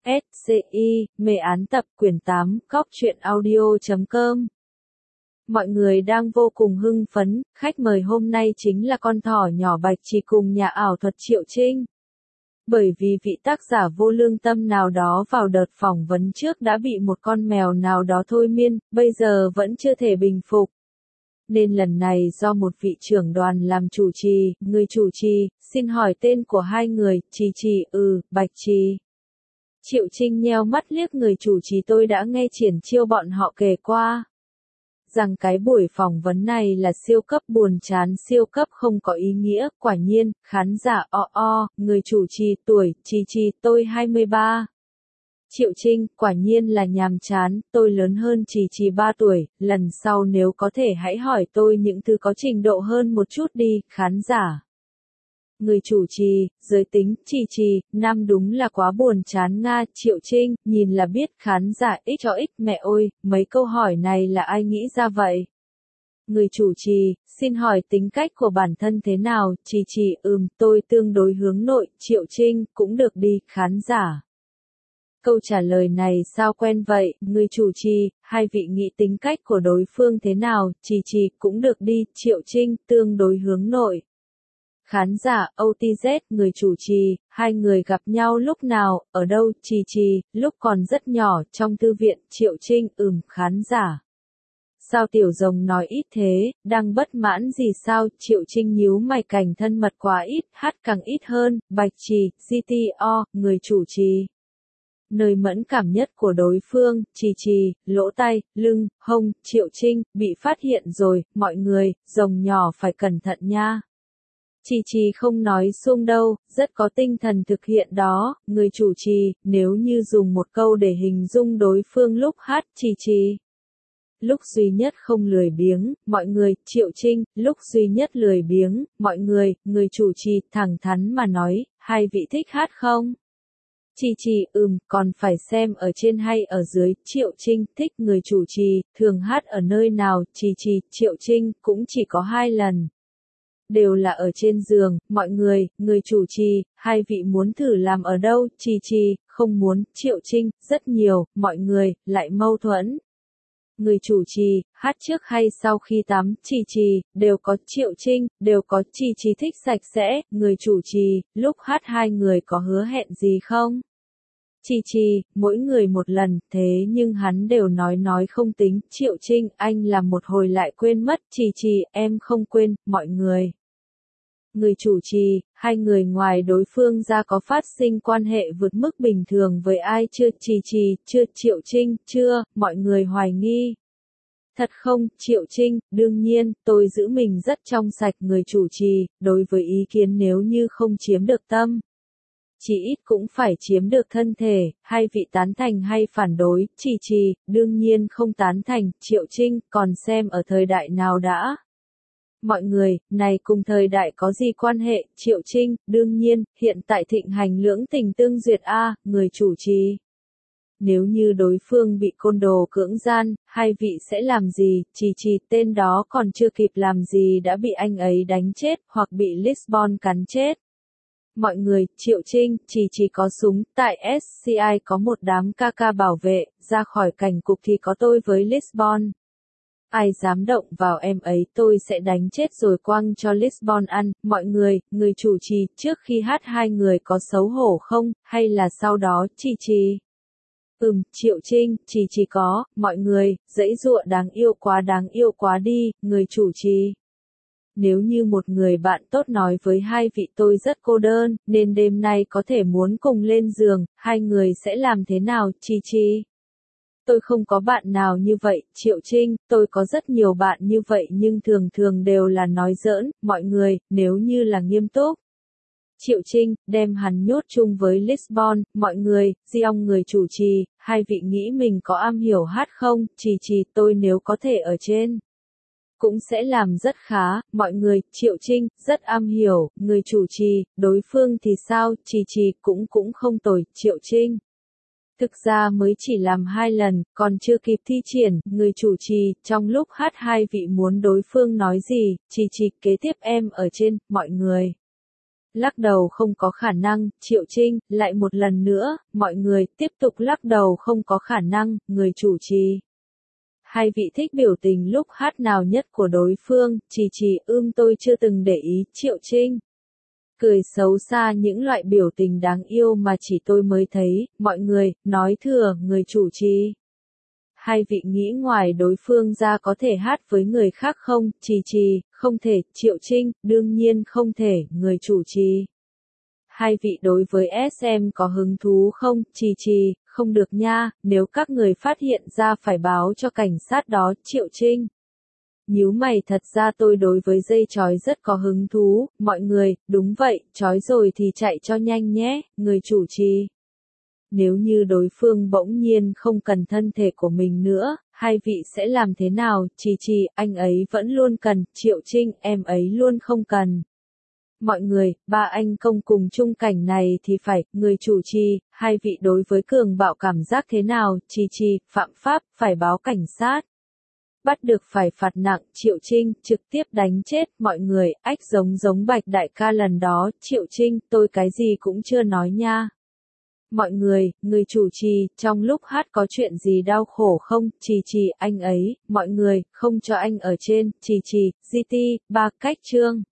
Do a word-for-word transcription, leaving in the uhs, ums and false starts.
S C I, mê án tập quyển tám, góc truyện audio chấm com. Mọi người đang vô cùng hưng phấn, khách mời hôm nay chính là con thỏ nhỏ Bạch Trì cùng nhà ảo thuật Triệu Trinh. Bởi vì vị tác giả vô lương tâm nào đó vào đợt phỏng vấn trước đã bị một con mèo nào đó thôi miên, bây giờ vẫn chưa thể bình phục. Nên lần này do một vị trưởng đoàn làm chủ trì, người chủ trì, xin hỏi tên của hai người, Trì Trì, ừ, Bạch Trì. Triệu Trinh nheo mắt liếc người chủ trì, tôi đã nghe triển chiêu bọn họ kể qua. Rằng cái buổi phỏng vấn này là siêu cấp buồn chán, siêu cấp không có ý nghĩa, quả nhiên, khán giả o o, người chủ trì tuổi, Trì Trì, tôi hai mươi ba. Triệu Trinh, quả nhiên là nhàm chán, tôi lớn hơn Trì Trì ba tuổi, lần sau nếu có thể hãy hỏi tôi những thứ có trình độ hơn một chút đi, khán giả. Người chủ trì, giới tính, Trì Trì, nam đúng là quá buồn chán nga, Triệu Trinh, nhìn là biết, khán giả x cho x, mẹ ơi, mấy câu hỏi này là ai nghĩ ra vậy? Người chủ trì, xin hỏi tính cách của bản thân thế nào, Trì Trì, ừm, tôi tương đối hướng nội, Triệu Trinh, cũng được đi, khán giả. Câu trả lời này sao quen vậy, người chủ trì, hai vị nghĩ tính cách của đối phương thế nào, Trì Trì, cũng được đi, Triệu Trinh, tương đối hướng nội. Khán giả, o tê Z, người chủ trì, hai người gặp nhau lúc nào, ở đâu, Trì Trì, lúc còn rất nhỏ, trong thư viện, Triệu Trinh, ừm, khán giả. Sao tiểu rồng nói ít thế, đang bất mãn gì sao, Triệu Trinh nhíu mày, cảnh thân mật quá ít, hát càng ít hơn, Bạch Trì, giê tê o, người chủ trì. Nơi mẫn cảm nhất của đối phương, Trì Trì, lỗ tai, lưng, hông, Triệu Trinh, bị phát hiện rồi, mọi người, rồng nhỏ phải cẩn thận nha. Trì Trì không nói suông đâu, rất có tinh thần thực hiện đó, người chủ trì, nếu như dùng một câu để hình dung đối phương lúc hát, Trì Trì. Lúc duy nhất không lười biếng, mọi người, Triệu Trinh, lúc duy nhất lười biếng, mọi người, người chủ trì, thẳng thắn mà nói, hai vị thích hát không? Trì Trì, ừm, còn phải xem ở trên hay ở dưới, Triệu Trinh, thích, người chủ trì, thường hát ở nơi nào, Trì Trì, Triệu Trinh, cũng chỉ có hai lần. Đều là ở trên giường, mọi người, người chủ trì, hai vị muốn thử làm ở đâu, Trì Trì, không muốn, Triệu Trinh, rất nhiều, mọi người, lại mâu thuẫn. Người chủ trì, hát trước hay sau khi tắm, Trì Trì, đều có, Triệu Trinh, đều có, Trì Trì thích sạch sẽ, người chủ trì, lúc hát hai người có hứa hẹn gì không? Trì Trì, mỗi người một lần, thế nhưng hắn đều nói nói không tính, Triệu Trinh, anh làm một hồi lại quên mất, Trì Trì, em không quên, mọi người. Người chủ trì, hai người ngoài đối phương ra có phát sinh quan hệ vượt mức bình thường với ai chưa, Trì Trì, chưa, Triệu Trinh, chưa, mọi người hoài nghi. Thật không, Triệu Trinh, đương nhiên, tôi giữ mình rất trong sạch, người chủ trì, đối với ý kiến nếu như không chiếm được tâm. Chỉ ít cũng phải chiếm được thân thể, hai vị tán thành hay phản đối, Trì Trì, đương nhiên không tán thành, Triệu Trinh, còn xem ở thời đại nào đã. Mọi người, này cùng thời đại có gì quan hệ, Triệu Trinh, đương nhiên, hiện tại thịnh hành lưỡng tình tương duyệt a, người chủ trì. Nếu như đối phương bị côn đồ cưỡng gian, hai vị sẽ làm gì, Trì Trì, tên đó còn chưa kịp làm gì đã bị anh ấy đánh chết, hoặc bị Lisbon cắn chết. Mọi người, Triệu Trinh, Trì Trì có súng, tại ét xê i có một đám ca ca bảo vệ, ra khỏi cảnh cục thì có tôi với Lisbon. Ai dám động vào em ấy tôi sẽ đánh chết rồi quăng cho Lisbon ăn, mọi người, người chủ trì, trước khi hát hai người có xấu hổ không, hay là sau đó, Trì Trì? Ừm, Triệu Trinh, Trì Trì có, mọi người, dãy dụa đáng yêu quá đáng yêu quá đi, người chủ trì. Nếu như một người bạn tốt nói với hai vị tôi rất cô đơn, nên đêm nay có thể muốn cùng lên giường, hai người sẽ làm thế nào, Trì Trì? Tôi không có bạn nào như vậy, Triệu Trinh, tôi có rất nhiều bạn như vậy nhưng thường thường đều là nói giỡn, mọi người, nếu như là nghiêm túc. Triệu Trinh, đem hắn nhốt chung với Lisbon, mọi người, Giong người chủ trì, hai vị nghĩ mình có am hiểu hát không, Trì Trì, tôi nếu có thể ở trên. Cũng sẽ làm rất khá, mọi người, Triệu Trinh, rất am hiểu, người chủ trì, đối phương thì sao, Trì Trì, cũng cũng không tồi, Triệu Trinh. Thực ra mới chỉ làm hai lần, còn chưa kịp thi triển, người chủ trì, trong lúc hát hai vị muốn đối phương nói gì, Trì Trì, kế tiếp em ở trên, mọi người. lắc đầu không có khả năng, Triệu Trinh, lại một lần nữa, mọi người, tiếp tục lắc đầu không có khả năng, người chủ trì. Hai vị thích biểu tình lúc hát nào nhất của đối phương, Trì Trì, ưm tôi chưa từng để ý, Triệu Trinh. Cười xấu xa những loại biểu tình đáng yêu mà chỉ tôi mới thấy, mọi người, nói thừa, người chủ trì. Hai vị nghĩ ngoài đối phương ra có thể hát với người khác không, Trì Trì, không thể, Triệu Trinh, đương nhiên không thể, người chủ trì. Hai vị đối với ét em có hứng thú không, Trì Trì, không được nha, nếu các người phát hiện ra phải báo cho cảnh sát đó, Triệu Trinh. Nhíu mày, thật ra tôi đối với dây chói rất có hứng thú, mọi người, đúng vậy, chói rồi thì chạy cho nhanh nhé, người chủ trì. Nếu như đối phương bỗng nhiên không cần thân thể của mình nữa, hai vị sẽ làm thế nào, Trì Trì, anh ấy vẫn luôn cần, Triệu Trinh, em ấy luôn không cần. Mọi người, ba anh công cùng chung cảnh này thì phải, người chủ trì, hai vị đối với cường bạo cảm giác thế nào, Trì Trì, phạm pháp, phải báo cảnh sát. Bắt được phải phạt nặng, Triệu Trinh, trực tiếp đánh chết, mọi người, ách giống giống Bạch đại ca lần đó, Triệu Trinh, tôi cái gì cũng chưa nói nha. Mọi người, người chủ trì, trong lúc hát có chuyện gì đau khổ không, Trì Trì, anh ấy, mọi người, không cho anh ở trên, Trì Trì, giê tê, ba cách chương.